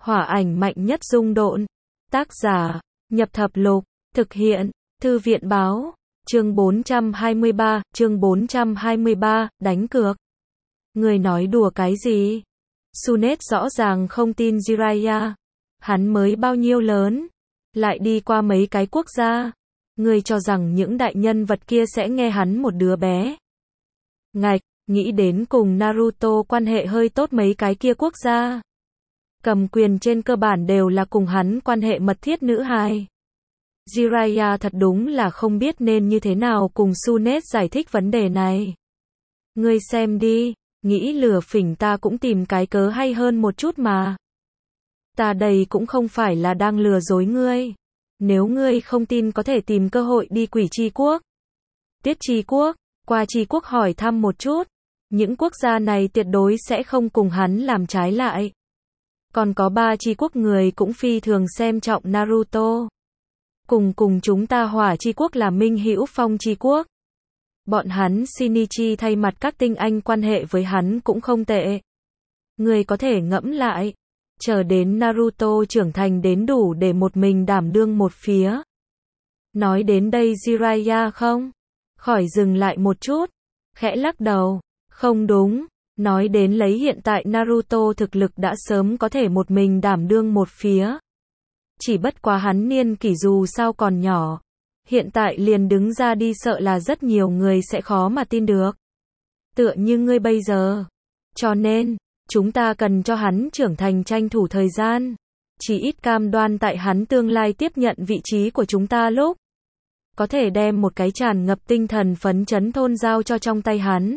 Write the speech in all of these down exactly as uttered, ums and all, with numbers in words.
Hỏa ảnh mạnh nhất dung độn. Tác giả, Nhập Thập Lục. Thực hiện, Thư viện Báo. Chương bốn trăm hai mươi ba, chương bốn trăm hai mươi ba, đánh cược. Người nói đùa cái gì? Sunét rõ ràng không tin Jiraiya. Hắn mới bao nhiêu lớn? Lại đi qua mấy cái quốc gia? Người cho rằng những đại nhân vật kia sẽ nghe hắn một đứa bé. Ngạch, nghĩ đến cùng Naruto quan hệ hơi tốt mấy cái kia quốc gia. Cầm quyền trên cơ bản đều là cùng hắn quan hệ mật thiết nữ hài. Jiraiya thật đúng là không biết nên như thế nào cùng Sunét giải thích vấn đề này. Ngươi xem đi, nghĩ lừa phỉnh ta cũng tìm cái cớ hay hơn một chút mà. Ta đây cũng không phải là đang lừa dối ngươi. Nếu ngươi không tin có thể tìm cơ hội đi Quỷ Chi Quốc, Tiết Chi Quốc, qua Chi Quốc hỏi thăm một chút. Những quốc gia này tuyệt đối sẽ không cùng hắn làm trái lại. Còn có ba Chi Quốc người cũng phi thường xem trọng Naruto. Cùng cùng chúng ta Hỏa Chi Quốc là minh hữu Phong Chi Quốc. Bọn hắn Shinichi thay mặt các tinh anh quan hệ với hắn cũng không tệ. Người có thể ngẫm lại. Chờ đến Naruto trưởng thành đến đủ để một mình đảm đương một phía. Nói đến đây Jiraiya không? Khỏi dừng lại một chút. Khẽ lắc đầu. Không đúng. Nói đến lấy hiện tại Naruto thực lực đã sớm có thể một mình đảm đương một phía. Chỉ bất quá hắn niên kỷ dù sao còn nhỏ. Hiện tại liền đứng ra đi sợ là rất nhiều người sẽ khó mà tin được. Tựa như ngươi bây giờ. Cho nên, chúng ta cần cho hắn trưởng thành tranh thủ thời gian. Chỉ ít cam đoan tại hắn tương lai tiếp nhận vị trí của chúng ta lúc. Có thể đem một cái tràn ngập tinh thần phấn chấn thôn giao cho trong tay hắn.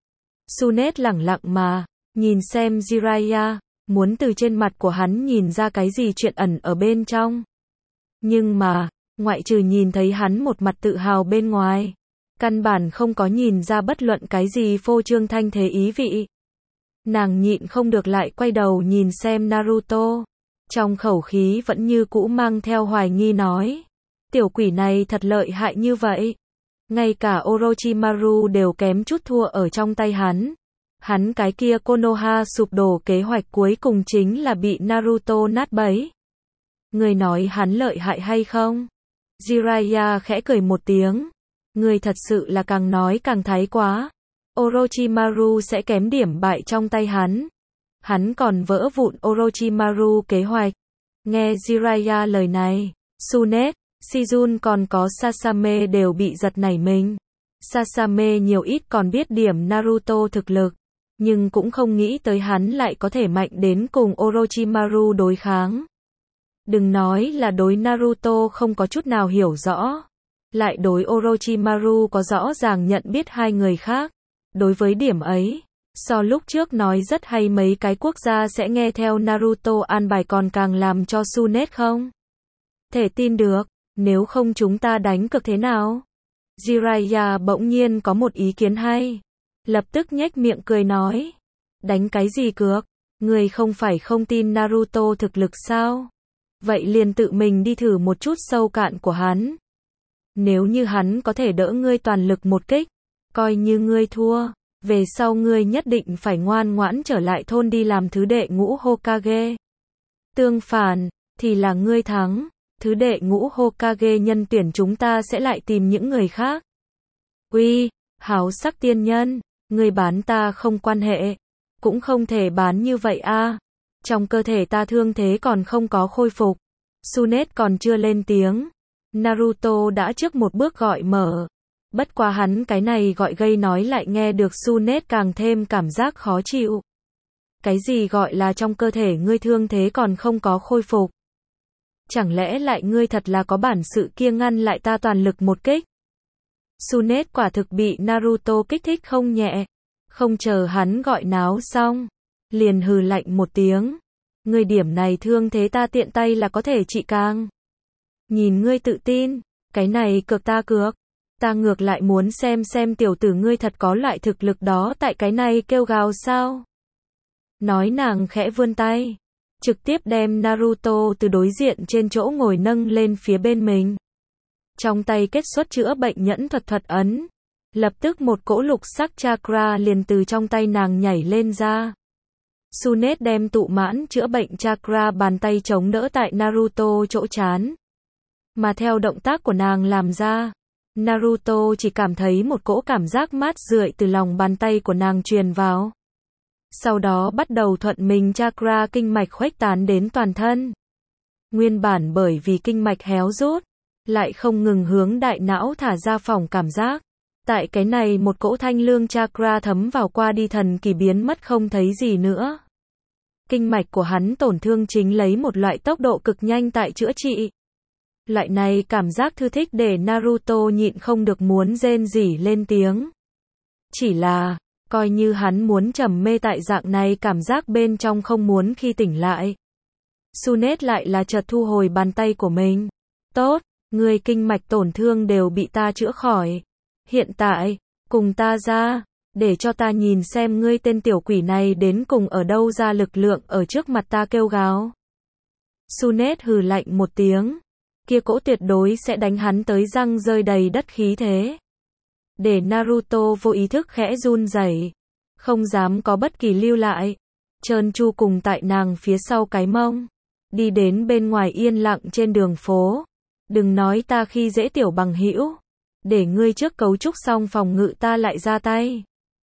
Sunét lẳng lặng mà, nhìn xem Jiraiya, muốn từ trên mặt của hắn nhìn ra cái gì chuyện ẩn ở bên trong. Nhưng mà, ngoại trừ nhìn thấy hắn một mặt tự hào bên ngoài, căn bản không có nhìn ra bất luận cái gì phô trương thanh thế ý vị. Nàng nhịn không được lại quay đầu nhìn xem Naruto, trong khẩu khí vẫn như cũ mang theo hoài nghi nói. Tiểu quỷ này thật lợi hại như vậy. Ngay cả Orochimaru đều kém chút thua ở trong tay hắn. Hắn cái kia Konoha sụp đổ kế hoạch cuối cùng chính là bị Naruto nát bấy. Người nói hắn lợi hại hay không? Jiraiya khẽ cười một tiếng. Người thật sự là càng nói càng thái quá. Orochimaru sẽ kém điểm bại trong tay hắn. Hắn còn vỡ vụn Orochimaru kế hoạch. Nghe Jiraiya lời này, Sunét, Shizun còn có Sasame đều bị giật nảy mình. Sasame nhiều ít còn biết điểm Naruto thực lực, nhưng cũng không nghĩ tới hắn lại có thể mạnh đến cùng Orochimaru đối kháng. Đừng nói là đối Naruto không có chút nào hiểu rõ, lại đối Orochimaru có rõ ràng nhận biết hai người khác. Đối với điểm ấy, so lúc trước nói rất hay mấy cái quốc gia sẽ nghe theo Naruto an bài còn càng làm cho Sunét không thể tin được. Nếu không chúng ta đánh cược thế nào? Jiraiya bỗng nhiên có một ý kiến hay. Lập tức nhếch miệng cười nói. Đánh cái gì cược? Người không phải không tin Naruto thực lực sao? Vậy liền tự mình đi thử một chút sâu cạn của hắn. Nếu như hắn có thể đỡ ngươi toàn lực một kích, coi như ngươi thua, về sau ngươi nhất định phải ngoan ngoãn trở lại thôn đi làm thứ đệ ngũ Hokage. Tương phản, thì là ngươi thắng. Thứ đệ ngũ Hokage nhân tuyển chúng ta sẽ lại tìm những người khác. Uy, háo sắc tiên nhân, người bán ta không quan hệ, cũng không thể bán như vậy a. Trong cơ thể ta thương thế còn không có khôi phục. Sunét còn chưa lên tiếng, Naruto đã trước một bước gọi mở. Bất quá hắn cái này gọi gây nói lại nghe được Sunét càng thêm cảm giác khó chịu. Cái gì gọi là trong cơ thể ngươi thương thế còn không có khôi phục? Chẳng lẽ lại ngươi thật là có bản sự kia ngăn lại ta toàn lực một kích? Sunét quả thực bị Naruto kích thích không nhẹ. Không chờ hắn gọi náo xong, liền hừ lạnh một tiếng. Ngươi điểm này thương thế ta tiện tay là có thể trị càng. Nhìn ngươi tự tin, cái này cược ta cược. Ta ngược lại muốn xem xem tiểu tử ngươi thật có loại thực lực đó tại cái này kêu gào sao. Nói nàng khẽ vươn tay. Trực tiếp đem Naruto từ đối diện trên chỗ ngồi nâng lên phía bên mình. Trong tay kết xuất chữa bệnh nhẫn thuật thuật ấn. Lập tức một cỗ lục sắc chakra liền từ trong tay nàng nhảy lên ra. Tsunade đem tụ mãn chữa bệnh chakra bàn tay chống đỡ tại Naruto chỗ trán. Mà theo động tác của nàng làm ra, Naruto chỉ cảm thấy một cỗ cảm giác mát rượi từ lòng bàn tay của nàng truyền vào. Sau đó bắt đầu thuận mình chakra kinh mạch khuếch tán đến toàn thân. Nguyên bản bởi vì kinh mạch héo rút, lại không ngừng hướng đại não thả ra phỏng cảm giác. Tại cái này một cỗ thanh lương chakra thấm vào qua đi thần kỳ biến mất không thấy gì nữa. Kinh mạch của hắn tổn thương chính lấy một loại tốc độ cực nhanh tại chữa trị. Loại này cảm giác thư thích để Naruto nhịn không được muốn rên rỉ lên tiếng. Chỉ là, coi như hắn muốn trầm mê tại dạng này cảm giác bên trong không muốn khi tỉnh lại. Tsunade lại là chợt thu hồi bàn tay của mình. Tốt, người kinh mạch tổn thương đều bị ta chữa khỏi. Hiện tại, cùng ta ra, để cho ta nhìn xem ngươi tên tiểu quỷ này đến cùng ở đâu ra lực lượng ở trước mặt ta kêu gào. Tsunade hừ lạnh một tiếng. Kia cỗ tuyệt đối sẽ đánh hắn tới răng rơi đầy đất khí thế. Để Naruto vô ý thức khẽ run rẩy, không dám có bất kỳ lưu lại. Trơn tru cùng tại nàng phía sau cái mông, đi đến bên ngoài yên lặng trên đường phố. Đừng nói ta khi dễ tiểu bằng hữu, để ngươi trước cấu trúc xong phòng ngự ta lại ra tay.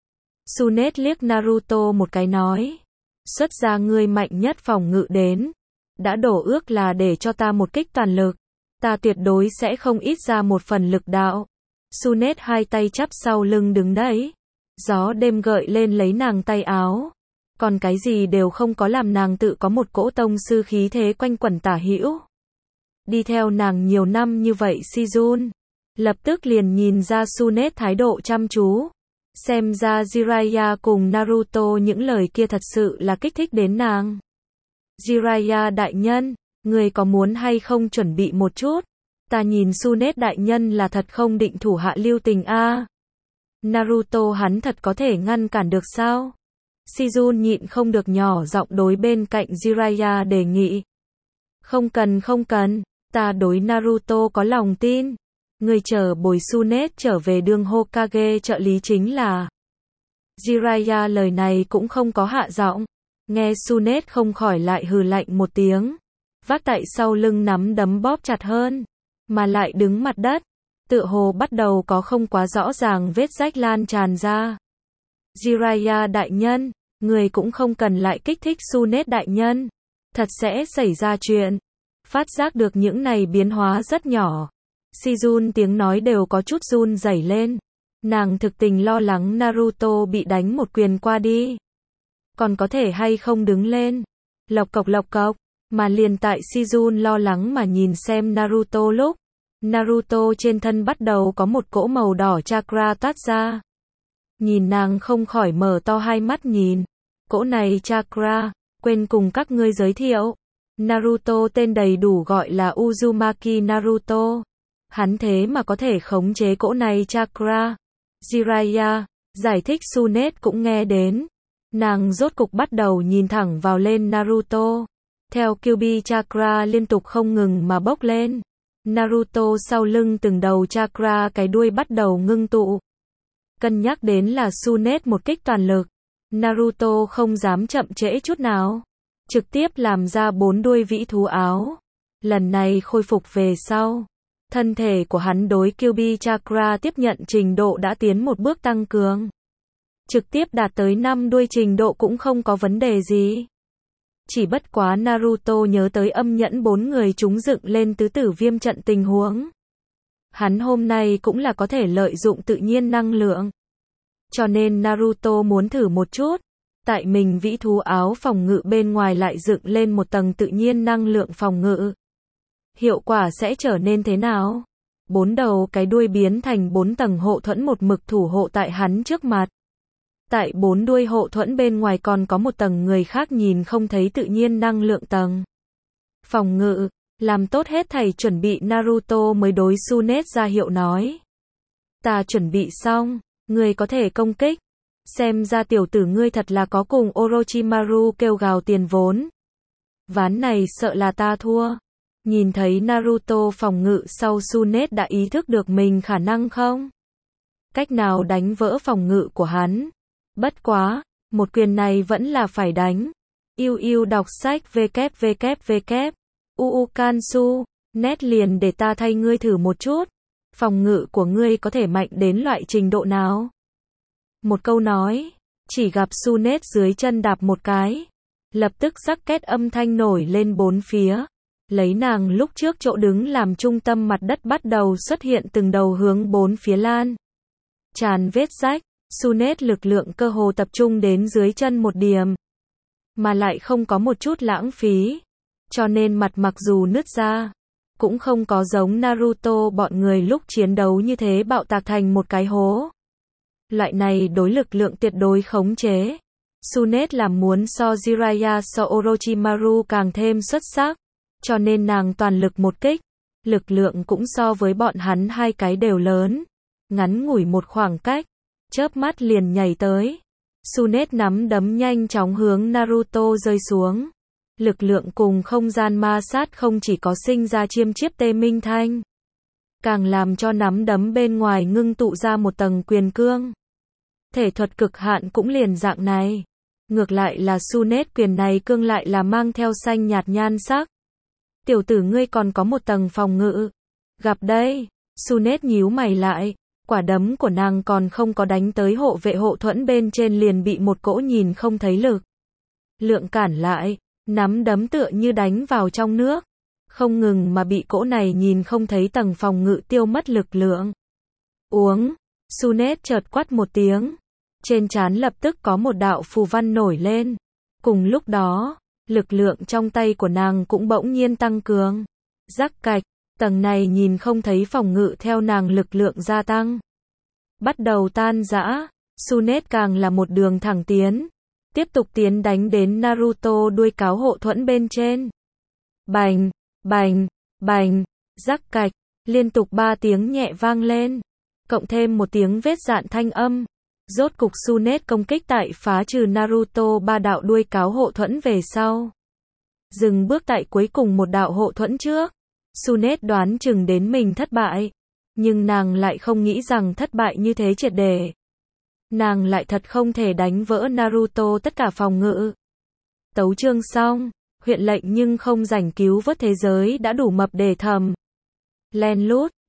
Tsunade liếc Naruto một cái nói, xuất ra ngươi mạnh nhất phòng ngự đến. Đã đổ ước là để cho ta một kích toàn lực, ta tuyệt đối sẽ không ít ra một phần lực đạo. Tsunade hai tay chắp sau lưng đứng đấy. Gió đêm gợi lên lấy nàng tay áo. Còn cái gì đều không có làm nàng tự có một cỗ tông sư khí thế quanh quẩn tả hữu. Đi theo nàng nhiều năm như vậy Shizun, lập tức liền nhìn ra Tsunade thái độ chăm chú. Xem ra Jiraiya cùng Naruto những lời kia thật sự là kích thích đến nàng. Jiraiya đại nhân, người có muốn hay không chuẩn bị một chút? Ta nhìn Tsunade đại nhân là thật không định thủ hạ lưu tình a. À. Naruto hắn thật có thể ngăn cản được sao? Shizun nhịn không được nhỏ giọng đối bên cạnh Jiraiya đề nghị. Không cần không cần, ta đối Naruto có lòng tin. Người chờ bồi Tsunade trở về đường Hokage trợ lý chính là. Jiraiya lời này cũng không có hạ giọng. Nghe Tsunade không khỏi lại hừ lạnh một tiếng. Vác tại sau lưng nắm đấm bóp chặt hơn. Mà lại đứng mặt đất. Tựa hồ bắt đầu có không quá rõ ràng vết rách lan tràn ra. Jiraiya đại nhân, người cũng không cần lại kích thích Tsunade đại nhân. Thật sẽ xảy ra chuyện. Phát giác được những này biến hóa rất nhỏ. Shizun tiếng nói đều có chút run rẩy lên. Nàng thực tình lo lắng Naruto bị đánh một quyền qua đi. Còn có thể hay không đứng lên. Lộc cộc lộc cộc. Mà liền tại Shizun lo lắng mà nhìn xem Naruto lúc. Naruto trên thân bắt đầu có một cỗ màu đỏ chakra toát ra. Nhìn nàng không khỏi mở to hai mắt nhìn. Cỗ này chakra, quên cùng các ngươi giới thiệu. Naruto tên đầy đủ gọi là Uzumaki Naruto. Hắn thế mà có thể khống chế cỗ này chakra. Jiraiya, giải thích Tsunade cũng nghe đến. Nàng rốt cục bắt đầu nhìn thẳng vào lên Naruto. Theo Kyuubi chakra liên tục không ngừng mà bốc lên. Naruto sau lưng từng đầu chakra cái đuôi bắt đầu ngưng tụ. Cân nhắc đến là Tsunade một kích toàn lực. Naruto không dám chậm trễ chút nào. Trực tiếp làm ra bốn đuôi vĩ thú áo. Lần này khôi phục về sau. Thân thể của hắn đối Kyuubi chakra tiếp nhận trình độ đã tiến một bước tăng cường. Trực tiếp đạt tới năm đuôi trình độ cũng không có vấn đề gì. Chỉ bất quá Naruto nhớ tới âm nhẫn bốn người chúng dựng lên tứ tử viêm trận tình huống. Hắn hôm nay cũng là có thể lợi dụng tự nhiên năng lượng. Cho nên Naruto muốn thử một chút. Tại mình vĩ thú áo phòng ngự bên ngoài lại dựng lên một tầng tự nhiên năng lượng phòng ngự. Hiệu quả sẽ trở nên thế nào? Bốn đầu cái đuôi biến thành bốn tầng hộ thuẫn một mực thủ hộ tại hắn trước mặt. Tại bốn đuôi hộ thuẫn bên ngoài còn có một tầng người khác nhìn không thấy tự nhiên năng lượng tầng. Phòng ngự, làm tốt hết thảy chuẩn bị Naruto mới đối Tsunade ra hiệu nói. Ta chuẩn bị xong, ngươi có thể công kích. Xem ra tiểu tử ngươi thật là có cùng Orochimaru kêu gào tiền vốn. Ván này sợ là ta thua. Nhìn thấy Naruto phòng ngự sau Tsunade đã ý thức được mình khả năng không? Cách nào đánh vỡ phòng ngự của hắn? Bất quá, Một quyền này vẫn là phải đánh. Yêu yêu đọc sách www. uu Kansu, net liền để ta thay ngươi thử một chút. Phòng ngự của ngươi có thể mạnh đến loại trình độ nào? Một câu nói, chỉ gặp Sunet dưới chân đạp một cái. Lập tức rắc két âm thanh nổi lên bốn phía. Lấy nàng lúc trước chỗ đứng làm trung tâm, mặt đất bắt đầu xuất hiện từng đầu hướng bốn phía lan. Tràn vết rách, Sunet lực lượng cơ hồ tập trung đến dưới chân một điểm. Mà lại không có một chút lãng phí. Cho nên mặt mặc dù nứt ra, cũng không có giống Naruto bọn người lúc chiến đấu như thế bạo tạc thành một cái hố. Loại này đối lực lượng tuyệt đối khống chế. Sunet làm muốn so Jiraiya so Orochimaru càng thêm xuất sắc. Cho nên nàng toàn lực một kích. Lực lượng cũng so với bọn hắn hai cái đều lớn. Ngắn ngủi một khoảng cách, chớp mắt liền nhảy tới. Sunet nắm đấm nhanh chóng hướng Naruto rơi xuống. Lực lượng cùng không gian ma sát không chỉ có sinh ra chiêm chiếp tê minh thanh, càng làm cho nắm đấm bên ngoài ngưng tụ ra một tầng quyền cương. Thể thuật cực hạn cũng liền dạng này. Ngược lại là Sunet quyền này cương lại là mang theo xanh nhạt nhan sắc. Tiểu tử ngươi còn có một tầng phòng ngự. Gặp đây, Sunet nhíu mày lại. Quả đấm của nàng còn không có đánh tới hộ vệ hộ thuẫn bên trên liền bị một cỗ nhìn không thấy lực lượng cản lại. Nắm đấm tựa như đánh vào trong nước. Không ngừng mà bị cỗ này nhìn không thấy tầng phòng ngự tiêu mất lực lượng. Uống. Sunet chợt quát một tiếng. Trên trán lập tức có một đạo phù văn nổi lên. Cùng lúc đó, lực lượng trong tay của nàng cũng bỗng nhiên tăng cường. Rắc cạch, tầng này nhìn không thấy phòng ngự theo nàng lực lượng gia tăng. Bắt đầu tan rã, Sunet càng là một đường thẳng tiến. Tiếp tục tiến đánh đến Naruto đuôi cáo hộ thuẫn bên trên. Bành, bành, bành, rắc cạch, liên tục ba tiếng nhẹ vang lên. Cộng thêm một tiếng vết dạn thanh âm. Rốt cục Sunet công kích tại phá trừ Naruto ba đạo đuôi cáo hộ thuẫn về sau. Dừng bước tại cuối cùng một đạo hộ thuẫn trước. Sunet đoán chừng đến mình thất bại. Nhưng nàng lại không nghĩ rằng thất bại như thế triệt để. Nàng lại thật không thể đánh vỡ Naruto tất cả phòng ngự. Tấu chương xong, huyện lệnh nhưng không rảnh cứu vớt thế giới đã đủ mập để thầm. Len lút.